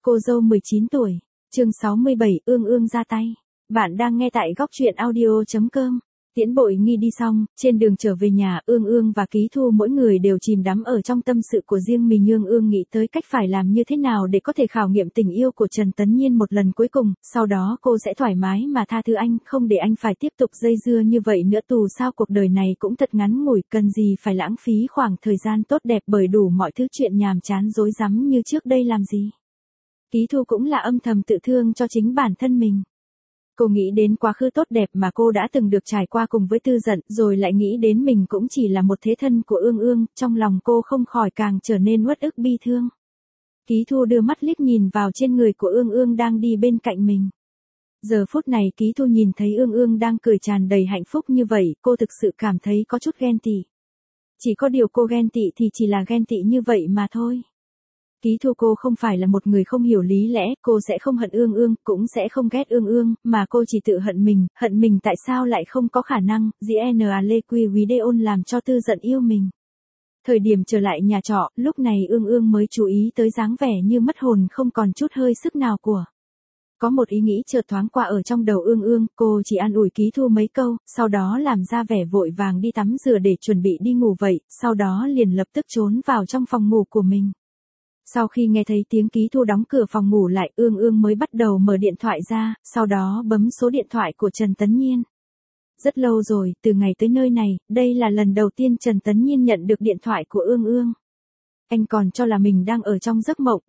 Cô dâu 19 tuổi. Chương 67, Ương Ương ra tay. Bạn đang nghe tại góc truyện audio.com. Tiễn Bội Nghi đi xong, trên đường trở về nhà, Ương Ương và Ký Thu mỗi người đều chìm đắm ở trong tâm sự của riêng mình. Ương Ương nghĩ tới cách phải làm như thế nào để có thể khảo nghiệm tình yêu của Trần Tấn Nhiên một lần cuối cùng, sau đó cô sẽ thoải mái mà tha thứ anh, không để anh phải tiếp tục dây dưa như vậy nữa. Dù sao cuộc đời này cũng thật ngắn ngủi, cần gì phải lãng phí khoảng thời gian tốt đẹp bởi đủ mọi thứ chuyện nhàm chán rối rắm như trước đây làm gì. Ký Thu cũng là âm thầm tự thương cho chính bản thân mình. Cô nghĩ đến quá khứ tốt đẹp mà cô đã từng được trải qua cùng với Tư Dận, rồi lại nghĩ đến mình cũng chỉ là một thế thân của Ương Ương, trong lòng cô không khỏi càng trở nên uất ức bi thương. Ký Thu đưa mắt liếc nhìn vào trên người của Ương Ương đang đi bên cạnh mình. Giờ phút này Ký Thu nhìn thấy Ương Ương đang cười tràn đầy hạnh phúc như vậy, cô thực sự cảm thấy có chút ghen tị. Chỉ có điều cô ghen tị thì chỉ là ghen tị như vậy mà thôi. Ký Thu cô không phải là một người không hiểu lý lẽ, cô sẽ không hận Ương Ương, cũng sẽ không ghét Ương Ương, mà cô chỉ tự hận mình tại sao lại không có khả năng, GNA Lê Quy Video làm cho Tư Dận yêu mình. Thời điểm trở lại nhà trọ, lúc này Ương Ương mới chú ý tới dáng vẻ như mất hồn không còn chút hơi sức nào của. Có một ý nghĩ chợt thoáng qua ở trong đầu Ương Ương, cô chỉ an ủi Ký Thu mấy câu, sau đó làm ra vẻ vội vàng đi tắm rửa để chuẩn bị đi ngủ vậy, sau đó liền lập tức trốn vào trong phòng ngủ của mình. Sau khi nghe thấy tiếng Ký Thu đóng cửa phòng ngủ lại, Ương Ương mới bắt đầu mở điện thoại ra, sau đó bấm số điện thoại của Trần Tấn Nhiên. Rất lâu rồi, từ ngày tới nơi này, đây là lần đầu tiên Trần Tấn Nhiên nhận được điện thoại của Ương Ương. Anh còn cho là mình đang ở trong giấc mộng,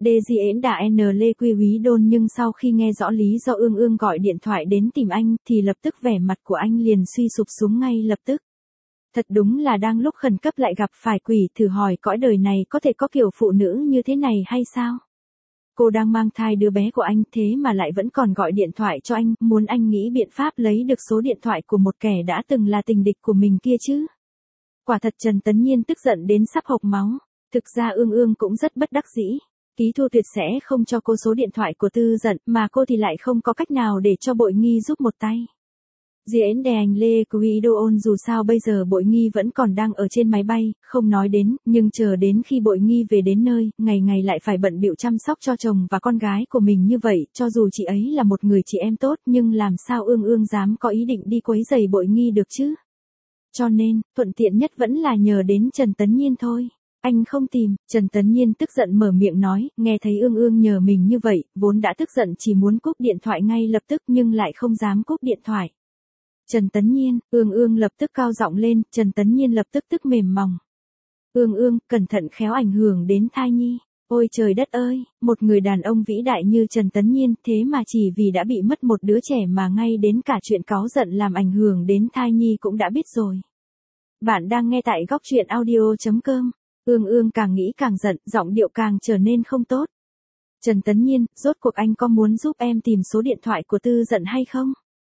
Lê Quy Húy Đôn, nhưng sau khi nghe rõ lý do Ương Ương gọi điện thoại đến tìm anh, thì lập tức vẻ mặt của anh liền suy sụp xuống ngay lập tức. Thật đúng là đang lúc khẩn cấp lại gặp phải quỷ, thử hỏi cõi đời này có thể có kiểu phụ nữ như thế này hay sao? Cô đang mang thai đứa bé của anh thế mà lại vẫn còn gọi điện thoại cho anh, muốn anh nghĩ biện pháp lấy được số điện thoại của một kẻ đã từng là tình địch của mình kia chứ. Quả thật Trần Tấn Nhiên tức giận đến sắp hộc máu, thực ra Ương Ương cũng rất bất đắc dĩ. Ký Thu tuyệt sẽ không cho cô số điện thoại của Tư Dận, mà cô thì lại không có cách nào để cho Bội Nghi giúp một tay. Diễn đèn Lê Quý Đô Ôn, dù sao bây giờ Bội Nghi vẫn còn đang ở trên máy bay, không nói đến, nhưng chờ đến khi Bội Nghi về đến nơi, ngày ngày lại phải bận bịu chăm sóc cho chồng và con gái của mình như vậy, cho dù chị ấy là một người chị em tốt nhưng làm sao Ương Ương dám có ý định đi quấy rầy Bội Nghi được chứ. Cho nên, thuận tiện nhất vẫn là nhờ đến Trần Tấn Nhiên thôi. Anh không tìm, Trần Tấn Nhiên tức giận mở miệng nói, nghe thấy Ương Ương nhờ mình như vậy, vốn đã tức giận chỉ muốn cúp điện thoại ngay lập tức nhưng lại không dám cúp điện thoại. Trần Tấn Nhiên, Ương Ương lập tức cao giọng lên, Trần Tấn Nhiên lập tức mềm mỏng. Ương Ương, cẩn thận khéo ảnh hưởng đến thai nhi. Ôi trời đất ơi, một người đàn ông vĩ đại như Trần Tấn Nhiên, thế mà chỉ vì đã bị mất một đứa trẻ mà ngay đến cả chuyện cáu giận làm ảnh hưởng đến thai nhi cũng đã biết rồi. Bạn đang nghe tại góc truyện audio.com. Ương Ương càng nghĩ càng giận, giọng điệu càng trở nên không tốt. Trần Tấn Nhiên, rốt cuộc anh có muốn giúp em tìm số điện thoại của Tư Dận hay không?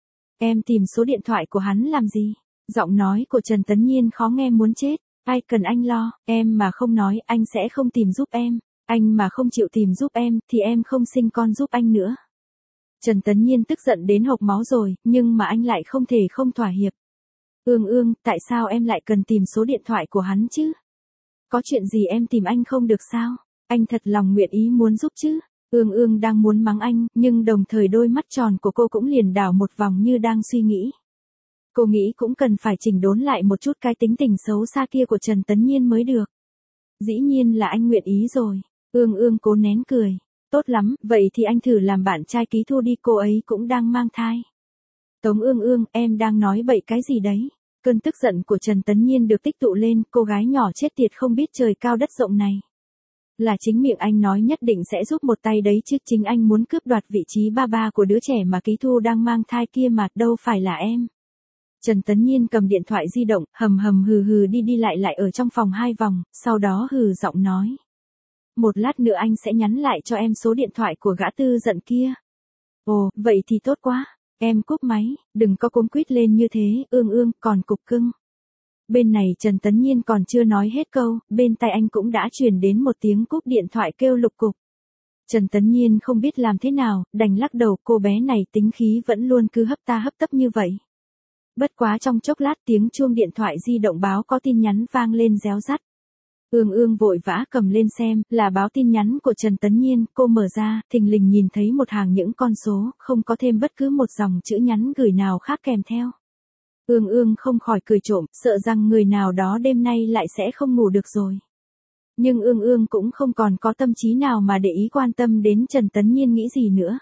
Em tìm số điện thoại của hắn làm gì? Giọng nói của Trần Tấn Nhiên khó nghe muốn chết. Ai cần anh lo, em mà không nói anh sẽ không tìm giúp em. Anh mà không chịu tìm giúp em thì em không sinh con giúp anh nữa. Trần Tấn Nhiên tức giận đến hộc máu rồi, nhưng mà anh lại không thể không thỏa hiệp. Ương Ương, tại sao em lại cần tìm số điện thoại của hắn chứ? Có chuyện gì em tìm anh không được sao? Anh thật lòng nguyện ý muốn giúp chứ? Ương Ương đang muốn mắng anh, nhưng đồng thời đôi mắt tròn của cô cũng liền đảo một vòng như đang suy nghĩ. Cô nghĩ cũng cần phải chỉnh đốn lại một chút cái tính tình xấu xa kia của Trần Tấn Nhiên mới được. Dĩ nhiên là anh nguyện ý rồi. Ương Ương cố nén cười. Tốt lắm, vậy thì anh thử làm bạn trai Ký Thu đi, cô ấy cũng đang mang thai. Tống Ương Ương, em đang nói bậy cái gì đấy? Cơn tức giận của Trần Tấn Nhiên được tích tụ lên, cô gái nhỏ chết tiệt không biết trời cao đất rộng này. Là chính miệng anh nói nhất định sẽ giúp một tay đấy chứ, chính anh muốn cướp đoạt vị trí ba ba của đứa trẻ mà Ký Thu đang mang thai kia mà, đâu phải là em. Trần Tấn Nhiên cầm điện thoại di động, hầm hừ đi lại ở trong phòng 2 vòng, sau đó hừ giọng nói. Một lát nữa anh sẽ nhắn lại cho em số điện thoại của gã Tư Dận kia. Ồ, vậy thì tốt quá. Em cúp máy, đừng có cuống quýt lên như thế, Ương Ương, còn cục cưng. Bên này Trần Tấn Nhiên còn chưa nói hết câu, bên tai anh cũng đã truyền đến một tiếng cúp điện thoại kêu lục cục. Trần Tấn Nhiên không biết làm thế nào, đành lắc đầu, cô bé này tính khí vẫn luôn cứ hấp ta hấp tấp như vậy. Bất quá trong chốc lát tiếng chuông điện thoại di động báo có tin nhắn vang lên réo rắt. Ương Ương vội vã cầm lên xem, là báo tin nhắn của Trần Tấn Nhiên, cô mở ra, thình lình nhìn thấy một hàng những con số, không có thêm bất cứ một dòng chữ nhắn gửi nào khác kèm theo. Ương Ương không khỏi cười trộm, sợ rằng người nào đó đêm nay lại sẽ không ngủ được rồi. Nhưng Ương Ương cũng không còn có tâm trí nào mà để ý quan tâm đến Trần Tấn Nhiên nghĩ gì nữa.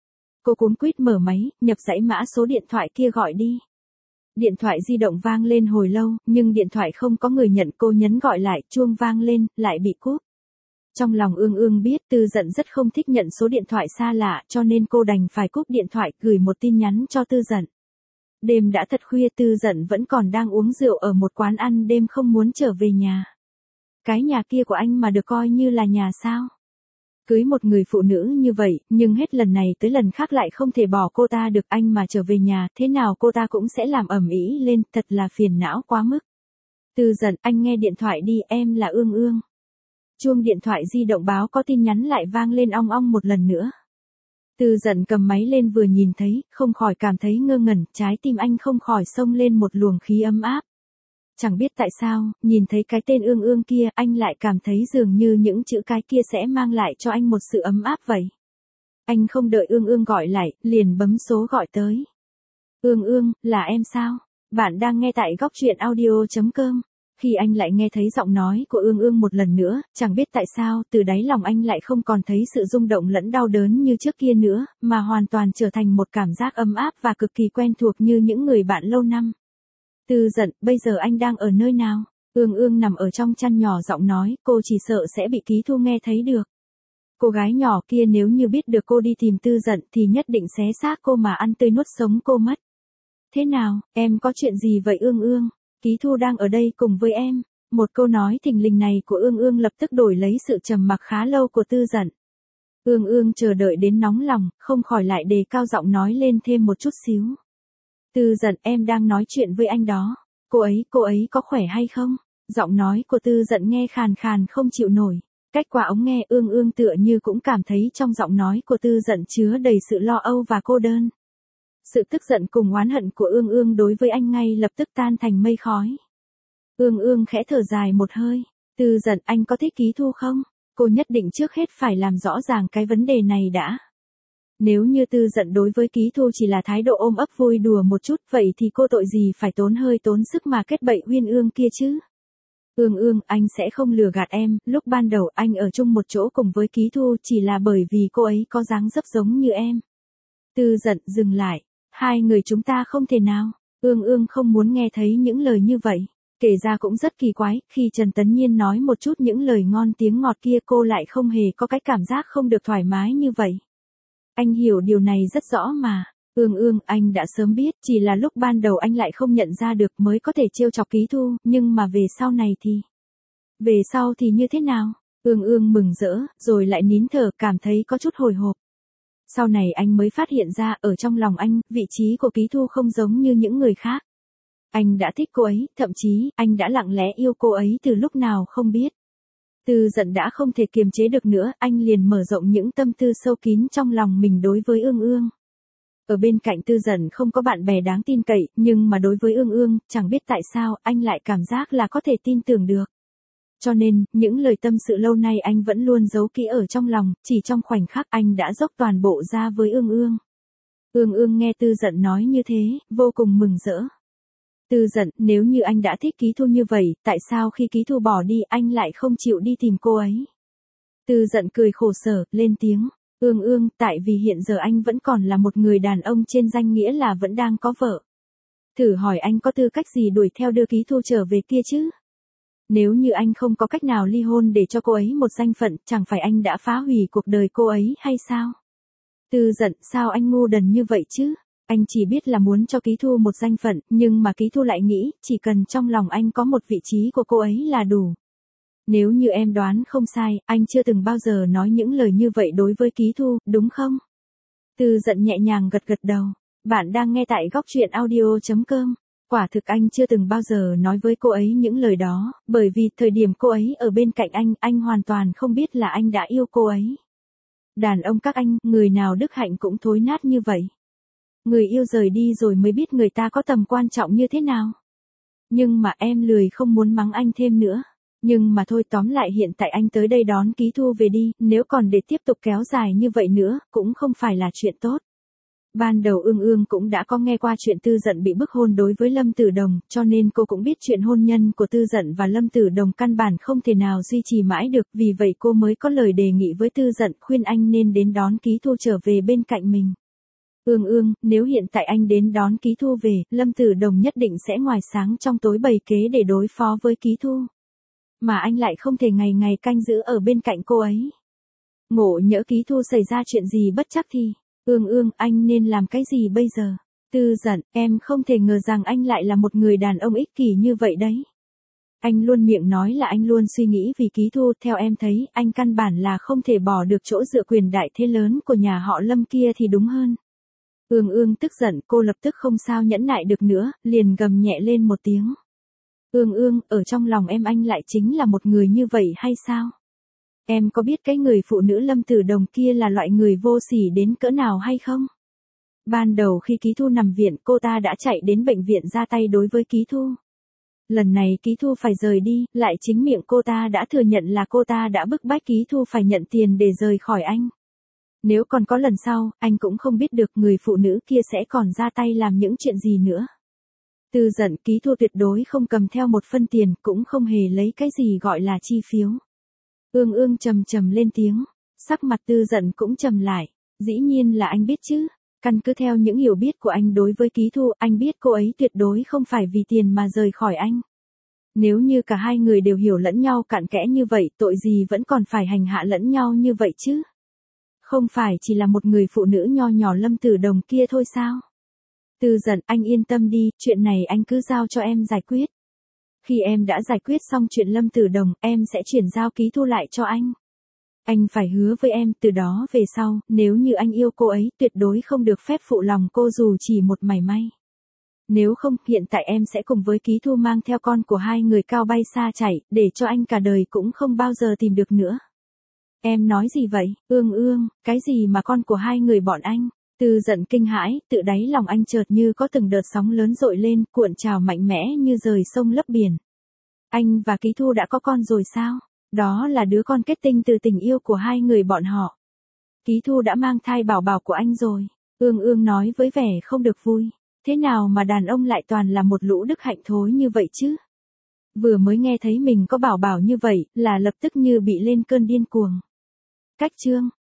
Cô cuống quýt mở máy, nhập dãy mã số điện thoại kia gọi đi. Điện thoại di động vang lên hồi lâu, nhưng điện thoại không có người nhận, cô nhấn gọi lại, chuông vang lên, lại bị cúp. Trong lòng Ương Ương biết Tư Dận rất không thích nhận số điện thoại xa lạ, cho nên cô đành phải cúp điện thoại, gửi một tin nhắn cho Tư Dận. Đêm đã thật khuya, Tư Dận vẫn còn đang uống rượu ở một quán ăn đêm, không muốn trở về nhà. Cái nhà kia của anh mà được coi như là nhà sao? Cưới một người phụ nữ như vậy, nhưng hết lần này tới lần khác lại không thể bỏ cô ta được, anh mà trở về nhà, thế nào cô ta cũng sẽ làm ầm ĩ lên, thật là phiền não quá mức. Tư Dận, anh nghe điện thoại đi, em là Ương Ương. Chuông điện thoại di động báo có tin nhắn lại vang lên ong ong một lần nữa. Tư Dận cầm máy lên vừa nhìn thấy, không khỏi cảm thấy ngơ ngẩn, trái tim anh không khỏi xông lên một luồng khí ấm áp. Chẳng biết tại sao, nhìn thấy cái tên Ương Ương kia, anh lại cảm thấy dường như những chữ cái kia sẽ mang lại cho anh một sự ấm áp vậy. Anh không đợi Ương Ương gọi lại, liền bấm số gọi tới. Ương Ương, là em sao? Bạn đang nghe tại góc truyện audio.com. Khi anh lại nghe thấy giọng nói của Ương Ương một lần nữa, chẳng biết tại sao, từ đáy lòng anh lại không còn thấy sự rung động lẫn đau đớn như trước kia nữa, mà hoàn toàn trở thành một cảm giác ấm áp và cực kỳ quen thuộc như những người bạn lâu năm. Tư Dận, bây giờ anh đang ở nơi nào? Ương Ương nằm ở trong chăn nhỏ giọng nói, cô chỉ sợ sẽ bị Ký Thu nghe thấy được. Cô gái nhỏ kia nếu như biết được cô đi tìm Tư Dận thì nhất định xé xác cô mà ăn tươi nuốt sống cô mất. Thế nào, em có chuyện gì vậy Ương Ương? Ký Thu đang ở đây cùng với em. Một câu nói thình lình này của Ương Ương lập tức đổi lấy sự trầm mặc khá lâu của Tư Dận. Ương Ương chờ đợi đến nóng lòng, không khỏi lại đề cao giọng nói lên thêm một chút xíu. Tư Dận, em đang nói chuyện với anh đó. Cô ấy có khỏe hay không? Giọng nói của Tư Dận nghe khàn khàn không chịu nổi. Cách qua ống nghe, Ương Ương tựa như cũng cảm thấy trong giọng nói của Tư Dận chứa đầy sự lo âu và cô đơn. Sự tức giận cùng oán hận của Ương Ương đối với anh ngay lập tức tan thành mây khói. Ương Ương khẽ thở dài một hơi. Tư Dận, anh có thích Ký Thu không? Cô nhất định trước hết phải làm rõ ràng cái vấn đề này đã. Nếu như Tư Dận đối với Ký Thu chỉ là thái độ ôm ấp vui đùa một chút, vậy thì cô tội gì phải tốn hơi tốn sức mà kết bậy Uyên Ương kia chứ? Ương Ương, anh sẽ không lừa gạt em, lúc ban đầu anh ở chung một chỗ cùng với Ký Thu chỉ là bởi vì cô ấy có dáng dấp giống như em. Tư Dận, dừng lại, hai người chúng ta không thể nào. Ương Ương không muốn nghe thấy những lời như vậy. Kể ra cũng rất kỳ quái, khi Trần Tấn Nhiên nói một chút những lời ngon tiếng ngọt kia cô lại không hề có cái cảm giác không được thoải mái như vậy. Anh hiểu điều này rất rõ mà. Ương Ương, anh đã sớm biết, chỉ là lúc ban đầu anh lại không nhận ra được mới có thể trêu chọc Ký Thu, nhưng mà về sau này thì... Về sau thì như thế nào? Ương Ương mừng rỡ, rồi lại nín thở, cảm thấy có chút hồi hộp. Sau này anh mới phát hiện ra, ở trong lòng anh, vị trí của Ký Thu không giống như những người khác. Anh đã thích cô ấy, thậm chí, anh đã lặng lẽ yêu cô ấy từ lúc nào không biết. Tư Dận đã không thể kiềm chế được nữa, anh liền mở rộng những tâm tư sâu kín trong lòng mình đối với Ương Ương. Ở bên cạnh Tư Dận không có bạn bè đáng tin cậy, nhưng mà đối với Ương Ương, chẳng biết tại sao, anh lại cảm giác là có thể tin tưởng được. Cho nên, những lời tâm sự lâu nay anh vẫn luôn giấu kỹ ở trong lòng, chỉ trong khoảnh khắc anh đã dốc toàn bộ ra với Ương Ương. Ương Ương nghe Tư Dận nói như thế, vô cùng mừng rỡ. Tư Dận, nếu như anh đã thích Ký Thu như vậy, tại sao khi Ký Thu bỏ đi anh lại không chịu đi tìm cô ấy? Tư Dận cười khổ sở, lên tiếng. Ương Ương, tại vì hiện giờ anh vẫn còn là một người đàn ông trên danh nghĩa là vẫn đang có vợ. Thử hỏi anh có tư cách gì đuổi theo đưa Ký Thu trở về kia chứ? Nếu như anh không có cách nào ly hôn để cho cô ấy một danh phận, chẳng phải anh đã phá hủy cuộc đời cô ấy hay sao? Tư Dận, sao anh ngu đần như vậy chứ? Anh chỉ biết là muốn cho Ký Thu một danh phận, nhưng mà Ký Thu lại nghĩ, chỉ cần trong lòng anh có một vị trí của cô ấy là đủ. Nếu như em đoán không sai, anh chưa từng bao giờ nói những lời như vậy đối với Ký Thu, đúng không? Tư Dận nhẹ nhàng gật gật đầu. Bạn đang nghe tại góc truyện audio.com. Quả thực anh chưa từng bao giờ nói với cô ấy những lời đó, bởi vì thời điểm cô ấy ở bên cạnh anh hoàn toàn không biết là anh đã yêu cô ấy. Đàn ông các anh, người nào đức hạnh cũng thối nát như vậy. Người yêu rời đi rồi mới biết người ta có tầm quan trọng như thế nào. Nhưng mà em lười không muốn mắng anh thêm nữa. Nhưng mà thôi, tóm lại hiện tại anh tới đây đón Ký Thu về đi, nếu còn để tiếp tục kéo dài như vậy nữa, cũng không phải là chuyện tốt. Ban đầu Ương Ương cũng đã có nghe qua chuyện Tư Dận bị bức hôn đối với Lâm Tử Đồng, cho nên cô cũng biết chuyện hôn nhân của Tư Dận và Lâm Tử Đồng căn bản không thể nào duy trì mãi được, vì vậy cô mới có lời đề nghị với Tư Dận khuyên anh nên đến đón Ký Thu trở về bên cạnh mình. Ương Ương, nếu hiện tại anh đến đón Ký Thu về, Lâm Tử Đồng nhất định sẽ ngoài sáng trong tối bày kế để đối phó với Ký Thu. Mà anh lại không thể ngày ngày canh giữ ở bên cạnh cô ấy. Ngộ nhỡ Ký Thu xảy ra chuyện gì bất trắc thì, Ương Ương, anh nên làm cái gì bây giờ? Tư Dận, em không thể ngờ rằng anh lại là một người đàn ông ích kỷ như vậy đấy. Anh luôn miệng nói là anh luôn suy nghĩ vì Ký Thu, theo em thấy, anh căn bản là không thể bỏ được chỗ dựa quyền đại thế lớn của nhà họ Lâm kia thì đúng hơn. Ương Ương tức giận, cô lập tức không sao nhẫn nại được nữa, liền gầm nhẹ lên một tiếng. Ương Ương, ở trong lòng em anh lại chính là một người như vậy hay sao? Em có biết cái người phụ nữ Lâm Tử Đồng kia là loại người vô sỉ đến cỡ nào hay không? Ban đầu khi Ký Thu nằm viện, cô ta đã chạy đến bệnh viện ra tay đối với Ký Thu. Lần này Ký Thu phải rời đi, lại chính miệng cô ta đã thừa nhận là cô ta đã bức bách Ký Thu phải nhận tiền để rời khỏi anh. Nếu còn có lần sau, anh cũng không biết được người phụ nữ kia sẽ còn ra tay làm những chuyện gì nữa. Tư Dận, Ký Thu tuyệt đối không cầm theo một phân tiền, cũng không hề lấy cái gì gọi là chi phiếu. Ương Ương trầm trầm lên tiếng, sắc mặt Tư Dận cũng trầm lại, dĩ nhiên là anh biết chứ, căn cứ theo những hiểu biết của anh đối với Ký Thu, anh biết cô ấy tuyệt đối không phải vì tiền mà rời khỏi anh. Nếu như cả hai người đều hiểu lẫn nhau cặn kẽ như vậy, tội gì vẫn còn phải hành hạ lẫn nhau như vậy chứ? Không phải chỉ là một người phụ nữ nho nhỏ Lâm Tử Đồng kia thôi sao? Tư Dận, anh yên tâm đi, chuyện này anh cứ giao cho em giải quyết. Khi em đã giải quyết xong chuyện Lâm Tử Đồng, em sẽ chuyển giao Ký Thu lại cho anh. Anh phải hứa với em, từ đó về sau, nếu như anh yêu cô ấy, tuyệt đối không được phép phụ lòng cô dù chỉ một mảy may. Nếu không, hiện tại em sẽ cùng với Ký Thu mang theo con của hai người cao bay xa chạy, để cho anh cả đời cũng không bao giờ tìm được nữa. Em nói gì vậy, Ương Ương, cái gì mà con của hai người bọn anh? Tư Dận kinh hãi, tự đáy lòng anh chợt như có từng đợt sóng lớn dội lên, cuộn trào mạnh mẽ như rời sông lấp biển. Anh và Ký Thu đã có con rồi sao? Đó là đứa con kết tinh từ tình yêu của hai người bọn họ. Ký Thu đã mang thai bảo bảo của anh rồi. Ương Ương nói với vẻ không được vui. Thế nào mà đàn ông lại toàn là một lũ đức hạnh thối như vậy chứ? Vừa mới nghe thấy mình có bảo bảo như vậy, là lập tức như bị lên cơn điên cuồng. Cách chương